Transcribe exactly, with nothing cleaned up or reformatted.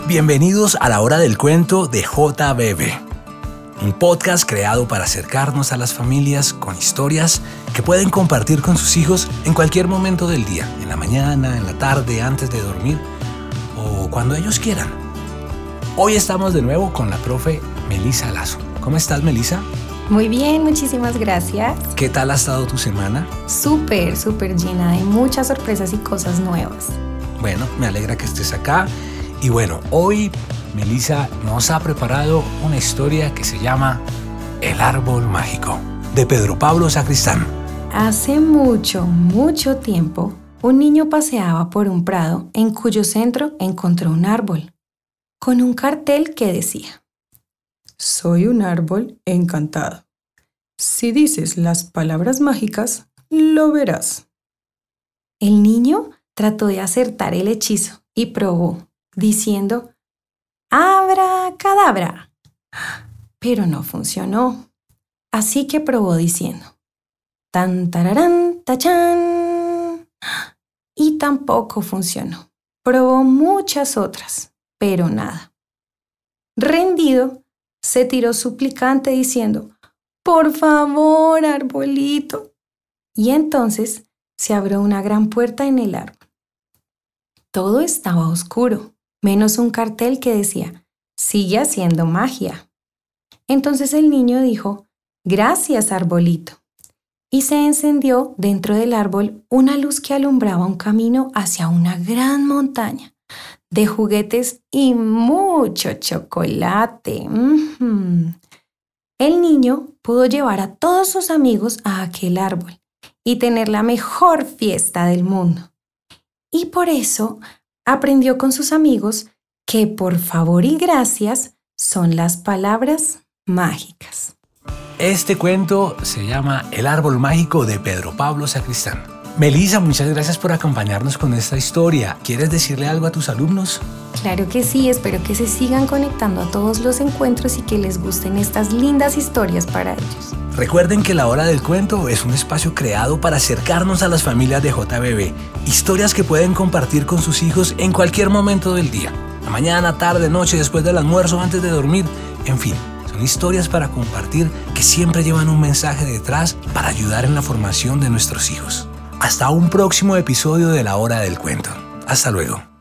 Bienvenidos a la hora del cuento de J B B, un podcast creado para acercarnos a las familias con historias que pueden compartir con sus hijos en cualquier momento del día, en la mañana, en la tarde, antes de dormir o cuando ellos quieran. Hoy estamos de nuevo con la profe Melissa Lazo. ¿Cómo estás, Melissa? Muy bien, muchísimas gracias. ¿Qué tal ha estado tu semana? Súper, súper llena de muchas sorpresas y cosas nuevas. Bueno, me alegra que estés acá. Y bueno, hoy Melissa nos ha preparado una historia que se llama El árbol mágico, de Pedro Pablo Sacristán. Hace mucho, mucho tiempo, un niño paseaba por un prado en cuyo centro encontró un árbol, con un cartel que decía: Soy un árbol encantado. Si dices las palabras mágicas, lo verás. El niño trató de acertar el hechizo y probó, diciendo ¡Abracadabra! Pero no funcionó. Así que probó diciendo ¡Tan tararán tachán! Y tampoco funcionó. Probó muchas otras, pero nada. Rendido, se tiró suplicante diciendo ¡Por favor, arbolito! Y entonces se abrió una gran puerta en el árbol. Todo estaba oscuro, menos un cartel que decía «Sigue haciendo magia». Entonces el niño dijo «Gracias, arbolito». Y se encendió dentro del árbol una luz que alumbraba un camino hacia una gran montaña de juguetes y mucho chocolate. Mm-hmm. El niño pudo llevar a todos sus amigos a aquel árbol y tener la mejor fiesta del mundo. Y por eso aprendió con sus amigos que por favor y gracias son las palabras mágicas. Este cuento se llama El árbol mágico de Pedro Pablo Sacristán. Melissa, muchas gracias por acompañarnos con esta historia. ¿Quieres decirle algo a tus alumnos? Claro que sí, espero que se sigan conectando a todos los encuentros y que les gusten estas lindas historias para ellos. Recuerden que La Hora del Cuento es un espacio creado para acercarnos a las familias de J B B. Historias que pueden compartir con sus hijos en cualquier momento del día. La mañana, tarde, noche, después del almuerzo, antes de dormir. En fin, son historias para compartir que siempre llevan un mensaje detrás para ayudar en la formación de nuestros hijos. Hasta un próximo episodio de La Hora del Cuento. Hasta luego.